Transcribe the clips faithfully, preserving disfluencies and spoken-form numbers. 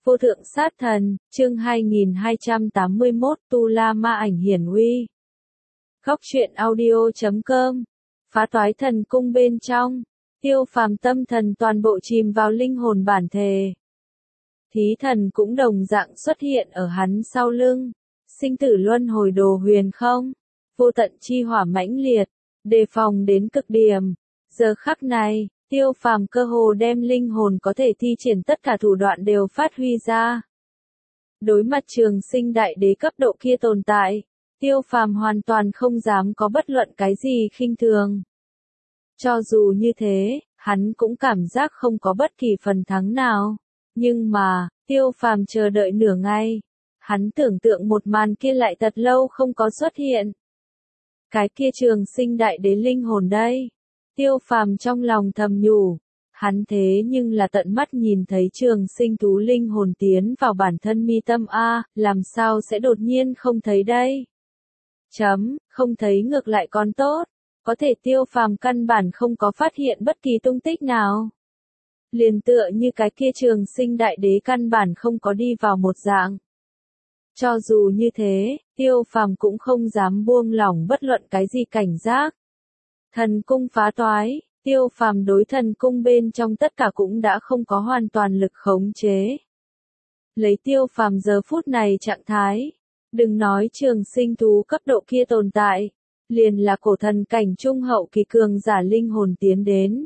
Vô thượng sát thần, chương hai nghìn hai trăm tám mươi mốt, Tu La Ma Ảnh Hiển Uy. Góc truyện audio chấm com. Phá toái thần cung bên trong, Tiêu Phàm tâm thần toàn bộ chìm vào linh hồn bản thể. Thí thần cũng đồng dạng xuất hiện ở hắn sau lưng. Sinh tử luân hồi đồ huyền không, vô tận chi hỏa mãnh liệt, đề phòng đến cực điểm. Giờ khắc này, Tiêu Phàm cơ hồ đem linh hồn có thể thi triển tất cả thủ đoạn đều phát huy ra. Đối mặt Trường Sinh Đại Đế cấp độ kia tồn tại, Tiêu Phàm hoàn toàn không dám có bất luận cái gì khinh thường. Cho dù như thế, hắn cũng cảm giác không có bất kỳ phần thắng nào. Nhưng mà, Tiêu Phàm chờ đợi nửa ngày, hắn tưởng tượng một màn kia lại thật lâu không có xuất hiện. Cái kia Trường Sinh Đại Đế linh hồn đây. Tiêu Phàm trong lòng thầm nhủ, hắn thế nhưng là tận mắt nhìn thấy Trường Sinh thú linh hồn tiến vào bản thân mi tâm a, làm sao sẽ đột nhiên không thấy đây? Chấm, không thấy ngược lại còn tốt, có thể Tiêu Phàm căn bản không có phát hiện bất kỳ tung tích nào. Liền tựa như cái kia Trường Sinh Đại Đế căn bản không có đi vào một dạng. Cho dù như thế, Tiêu Phàm cũng không dám buông lỏng bất luận cái gì cảnh giác. Thần cung phá toái, Tiêu Phàm đối thần cung bên trong tất cả cũng đã không có hoàn toàn lực khống chế. Lấy Tiêu Phàm giờ phút này trạng thái, đừng nói Trường Sinh thú cấp độ kia tồn tại, liền là cổ thần cảnh trung hậu kỳ cường giả linh hồn tiến đến.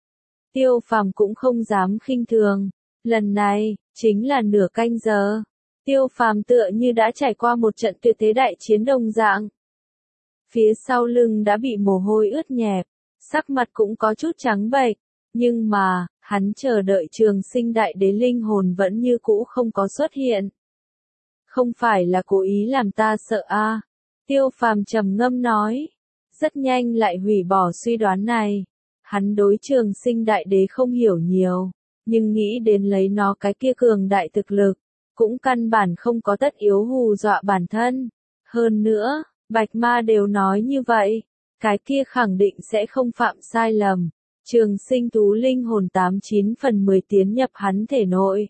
Tiêu Phàm cũng không dám khinh thường, lần này, chính là nửa canh giờ. Tiêu Phàm tựa như đã trải qua một trận tuyệt thế đại chiến đồng dạng. Phía sau lưng đã bị mồ hôi ướt nhẹp, sắc mặt cũng có chút trắng bệch, nhưng mà, hắn chờ đợi Trường Sinh Đại Đế linh hồn vẫn như cũ không có xuất hiện. Không phải là cố ý làm ta sợ a, à. Tiêu Phàm trầm ngâm nói, rất nhanh lại hủy bỏ suy đoán này. Hắn đối Trường Sinh Đại Đế không hiểu nhiều, nhưng nghĩ đến lấy nó cái kia cường đại thực lực, cũng căn bản không có tất yếu hù dọa bản thân. Hơn nữa, Bạch Ma đều nói như vậy, cái kia khẳng định sẽ không phạm sai lầm. Trường Sinh thú linh hồn tám chín phần mười tiến nhập hắn thể nội.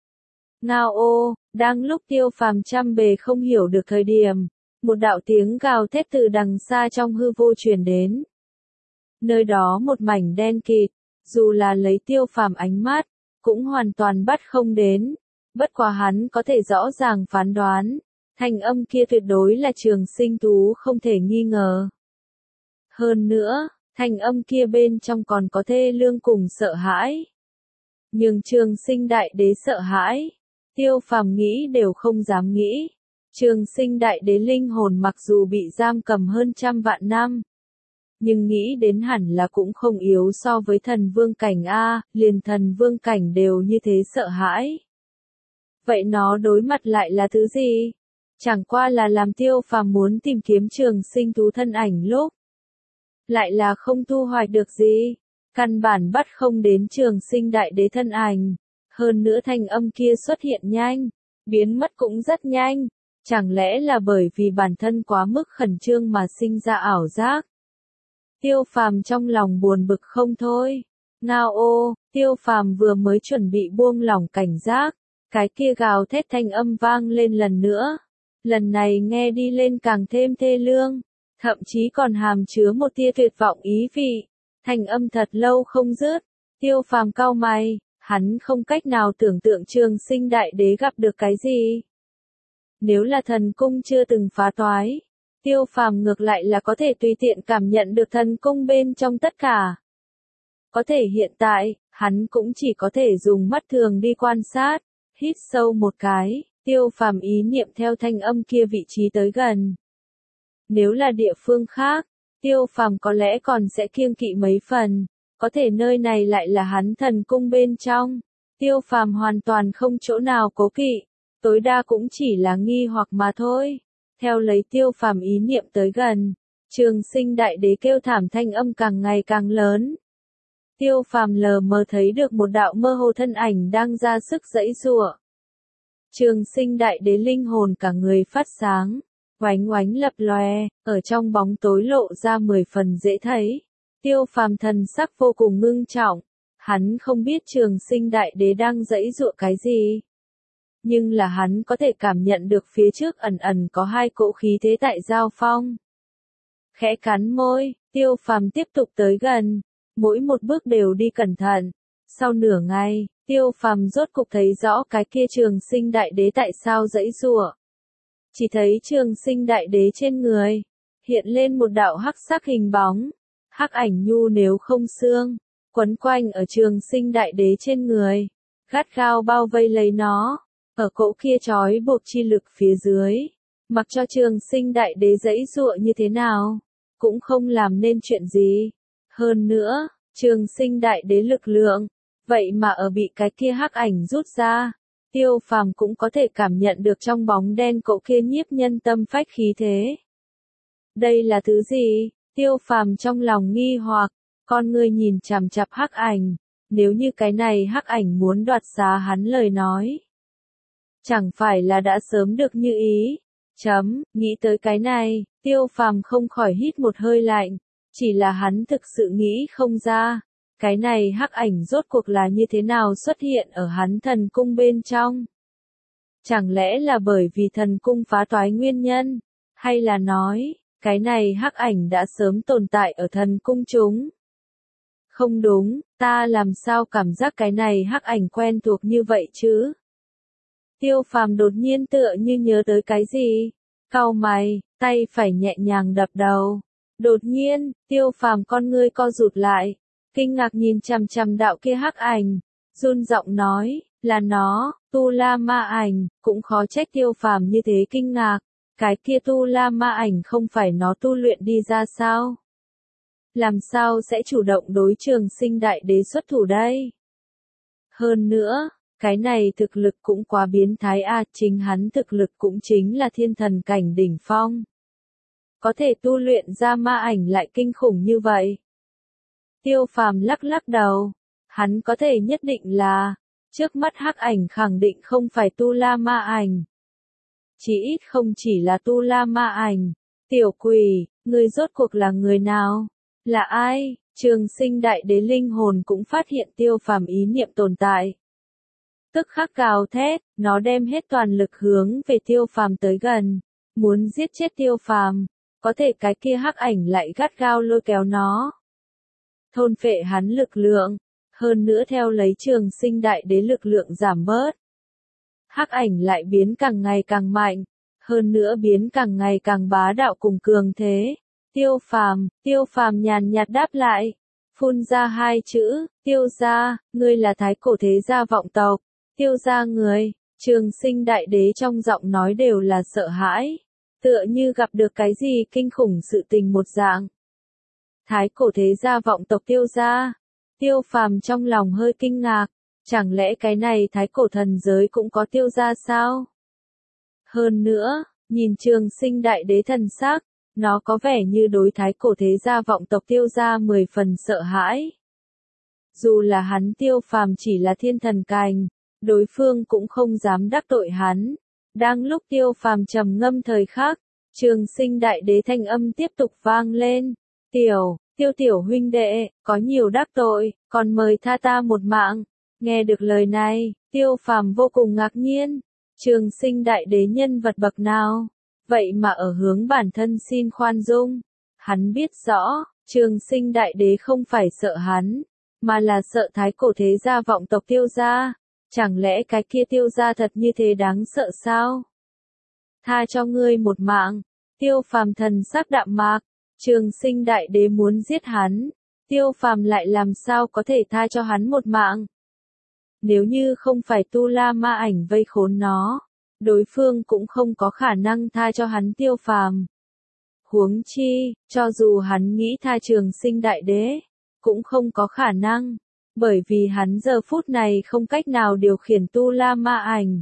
Ngao ô, đang lúc Tiêu Phàm trăm bề không hiểu được thời điểm, một đạo tiếng gào thét từ đằng xa trong hư vô truyền đến. Nơi đó một mảnh đen kịt, dù là lấy Tiêu Phàm ánh mắt, cũng hoàn toàn bắt không đến. Bất quá hắn có thể rõ ràng phán đoán, thanh âm kia tuyệt đối là Trường Sinh thú không thể nghi ngờ. Hơn nữa, thanh âm kia bên trong còn có thê lương cùng sợ hãi. Nhưng Trường Sinh Đại Đế sợ hãi, Tiêu Phàm nghĩ đều không dám nghĩ. Trường Sinh Đại Đế linh hồn mặc dù bị giam cầm hơn trăm vạn năm, nhưng nghĩ đến hẳn là cũng không yếu so với thần vương cảnh a, liền thần vương cảnh đều như thế sợ hãi. Vậy nó đối mặt lại là thứ gì? Chẳng qua là làm Tiêu Phàm muốn tìm kiếm Trường Sinh thú thân ảnh lúc, lại là không thu hoạch được gì, căn bản bắt không đến Trường Sinh Đại Đế thân ảnh. Hơn nữa thanh âm kia xuất hiện nhanh, biến mất cũng rất nhanh, chẳng lẽ là bởi vì bản thân quá mức khẩn trương mà sinh ra ảo giác? Tiêu Phàm trong lòng buồn bực không thôi. Ngao ô, Tiêu Phàm vừa mới chuẩn bị buông lỏng cảnh giác, cái kia gào thét thanh âm vang lên lần nữa. Lần này nghe đi lên càng thêm thê lương, thậm chí còn hàm chứa một tia tuyệt vọng ý vị. Thanh âm thật lâu không dứt. Tiêu Phàm cau mày, hắn không cách nào tưởng tượng Trường Sinh Đại Đế gặp được cái gì. Nếu là thần cung chưa từng phá toái, Tiêu Phàm ngược lại là có thể tùy tiện cảm nhận được thần cung bên trong tất cả. Có thể hiện tại, hắn cũng chỉ có thể dùng mắt thường đi quan sát. Hít sâu một cái, Tiêu Phàm ý niệm theo thanh âm kia vị trí tới gần. Nếu là địa phương khác, Tiêu Phàm có lẽ còn sẽ kiêng kỵ mấy phần, có thể nơi này lại là hắn thần cung bên trong. Tiêu Phàm hoàn toàn không chỗ nào cố kỵ, tối đa cũng chỉ là nghi hoặc mà thôi. Theo lấy Tiêu Phàm ý niệm tới gần, Trường Sinh Đại Đế kêu thảm thanh âm càng ngày càng lớn. Tiêu Phàm lờ mờ thấy được một đạo mơ hồ thân ảnh đang ra sức giãy giụa. Trường Sinh Đại Đế linh hồn cả người phát sáng, oánh oánh lập lòe, ở trong bóng tối lộ ra mười phần dễ thấy. Tiêu Phàm thần sắc vô cùng ngưng trọng, hắn không biết Trường Sinh Đại Đế đang giãy giụa cái gì. nhưng là hắn có thể cảm nhận được phía trước ẩn ẩn có hai cỗ khí thế tại giao phong. Khẽ cắn môi, Tiêu Phàm tiếp tục tới gần, mỗi một bước đều đi cẩn thận. Sau nửa ngày, Tiêu Phàm rốt cục thấy rõ cái kia Trường Sinh Đại Đế tại sao giãy giụa. Chỉ thấy Trường Sinh Đại Đế trên người hiện lên một đạo hắc sắc hình bóng, hắc ảnh nhu nếu không xương, quấn quanh ở Trường Sinh Đại Đế trên người, gắt gao bao vây lấy nó, ở cỗ kia trói buộc chi lực phía dưới, mặc cho Trường Sinh Đại Đế giãy giụa như thế nào, cũng không làm nên chuyện gì. Hơn nữa, Trường Sinh Đại Đế lực lượng, vậy mà ở bị cái kia hắc ảnh rút ra, Tiêu Phàm cũng có thể cảm nhận được trong bóng đen cỗ kia nhiếp nhân tâm phách khí thế. Đây là thứ gì? Tiêu Phàm trong lòng nghi hoặc, con ngươi nhìn chằm chằm hắc ảnh, nếu như cái này hắc ảnh muốn đoạt xá hắn lời nói, chẳng phải là đã sớm được như ý. Chấm, nghĩ tới cái này, Tiêu Phàm không khỏi hít một hơi lạnh, chỉ là hắn thực sự nghĩ không ra, cái này hắc ảnh rốt cuộc là như thế nào xuất hiện ở hắn thần cung bên trong. Chẳng lẽ là bởi vì thần cung phá toái nguyên nhân, hay là nói, cái này hắc ảnh đã sớm tồn tại ở thần cung chúng? Không đúng, ta làm sao cảm giác cái này hắc ảnh quen thuộc như vậy chứ? Tiêu Phàm đột nhiên tựa như nhớ tới cái gì, cau mày, tay phải nhẹ nhàng đập đầu. Đột nhiên, Tiêu Phàm con ngươi co rụt lại, kinh ngạc nhìn chằm chằm đạo kia hắc ảnh, run giọng nói, là nó, Tu La Ma Ảnh. Cũng khó trách Tiêu Phàm như thế kinh ngạc, cái kia Tu La Ma Ảnh không phải nó tu luyện đi ra sao? Làm sao sẽ chủ động đối Trường Sinh Đại Đế xuất thủ đây? Hơn nữa, cái này thực lực cũng quá biến thái a, à, chính hắn thực lực cũng chính là thiên thần cảnh đỉnh phong. Có thể tu luyện ra ma ảnh lại kinh khủng như vậy. Tiêu Phàm lắc lắc đầu, hắn có thể nhất định là, trước mắt hắc ảnh khẳng định không phải Tu La Ma Ảnh. Chỉ ít không chỉ là Tu La Ma Ảnh. Tiểu quỷ, ngươi rốt cuộc là người nào? Là ai? Trường Sinh Đại Đế linh hồn cũng phát hiện Tiêu Phàm ý niệm tồn tại. Tức khắc gào thét, nó đem hết toàn lực hướng về Tiêu Phàm tới gần, muốn giết chết Tiêu Phàm, có thể cái kia hắc ảnh lại gắt gao lôi kéo nó, thôn phệ hắn lực lượng, hơn nữa theo lấy Trường Sinh Đại Đế lực lượng giảm bớt. Hắc ảnh lại biến càng ngày càng mạnh, hơn nữa biến càng ngày càng bá đạo cùng cường thế. Tiêu Phàm, Tiêu Phàm nhàn nhạt đáp lại, phun ra hai chữ, Tiêu gia, ngươi là thái cổ thế gia vọng tộc. Tiêu gia người, Trường Sinh Đại Đế trong giọng nói đều là sợ hãi, tựa như gặp được cái gì kinh khủng sự tình một dạng. Thái cổ thế gia vọng tộc Tiêu gia. Tiêu Phàm trong lòng hơi kinh ngạc, chẳng lẽ cái này thái cổ thần giới cũng có Tiêu gia sao? Hơn nữa, nhìn Trường Sinh Đại Đế thần sắc, nó có vẻ như đối thái cổ thế gia vọng tộc Tiêu gia mười phần sợ hãi. Dù là hắn Tiêu Phàm chỉ là thiên thần cảnh, đối phương cũng không dám đắc tội hắn. Đang lúc Tiêu Phàm trầm ngâm thời khắc, Trường Sinh Đại Đế thanh âm tiếp tục vang lên. Tiểu, Tiêu tiểu huynh đệ, có nhiều đắc tội, còn mời tha ta một mạng. Nghe được lời này, Tiêu Phàm vô cùng ngạc nhiên. Trường Sinh Đại Đế nhân vật bậc nào? Vậy mà ở hướng bản thân xin khoan dung. Hắn biết rõ, Trường Sinh Đại Đế không phải sợ hắn, mà là sợ thái cổ thế gia vọng tộc Tiêu gia. Chẳng lẽ cái kia Tiêu gia thật như thế đáng sợ sao? Tha cho ngươi một mạng. Tiêu Phàm thần sắc đạm mạc, Trường Sinh Đại Đế muốn giết hắn, Tiêu Phàm lại làm sao có thể tha cho hắn một mạng? Nếu như không phải Tu La Ma Ảnh vây khốn nó, đối phương cũng không có khả năng tha cho hắn Tiêu Phàm. Huống chi, cho dù hắn nghĩ tha Trường Sinh Đại Đế, cũng không có khả năng, bởi vì hắn giờ phút này không cách nào điều khiển Tu La Ma Ảnh.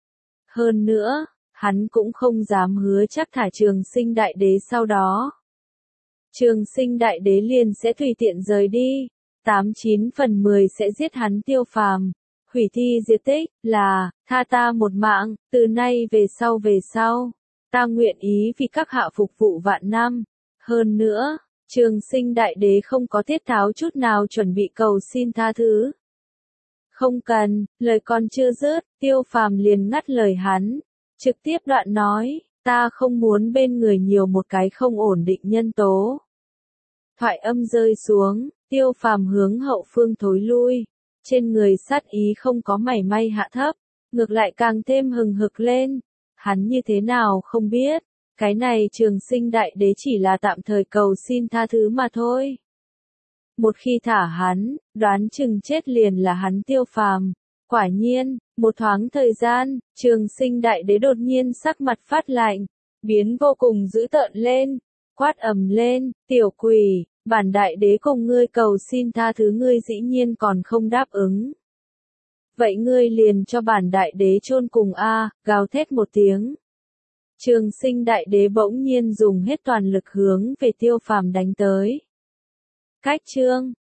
Hơn nữa, hắn cũng không dám hứa chắc thả Trường Sinh Đại Đế sau đó. Trường Sinh Đại Đế liền sẽ tùy tiện rời đi, tám chín phần mười sẽ giết hắn Tiêu Phàm, hủy thi diệt tích, là, tha ta một mạng, từ nay về sau về sau, ta nguyện ý vì các hạ phục vụ vạn năm. Hơn nữa, Trường Sinh Đại Đế không có tiết tháo chút nào chuẩn bị cầu xin tha thứ. Không cần, lời còn chưa dứt, Tiêu Phàm liền ngắt lời hắn, trực tiếp đoạn nói, ta không muốn bên người nhiều một cái không ổn định nhân tố. Thoại âm rơi xuống, Tiêu Phàm hướng hậu phương thối lui, trên người sát ý không có mảy may hạ thấp, ngược lại càng thêm hừng hực lên. Hắn như thế nào không biết, cái này Trường Sinh Đại Đế chỉ là tạm thời cầu xin tha thứ mà thôi. Một khi thả hắn, đoán chừng chết liền là hắn Tiêu Phàm. Quả nhiên, một thoáng thời gian, Trường Sinh Đại Đế đột nhiên sắc mặt phát lạnh, biến vô cùng dữ tợn lên, quát ầm lên, tiểu quỷ, bản Đại Đế cùng ngươi cầu xin tha thứ ngươi dĩ nhiên còn không đáp ứng. Vậy ngươi liền cho bản Đại Đế chôn cùng a, gào thét một tiếng. Trường Sinh Đại Đế bỗng nhiên dùng hết toàn lực hướng về Tiêu Phàm đánh tới. Cách chương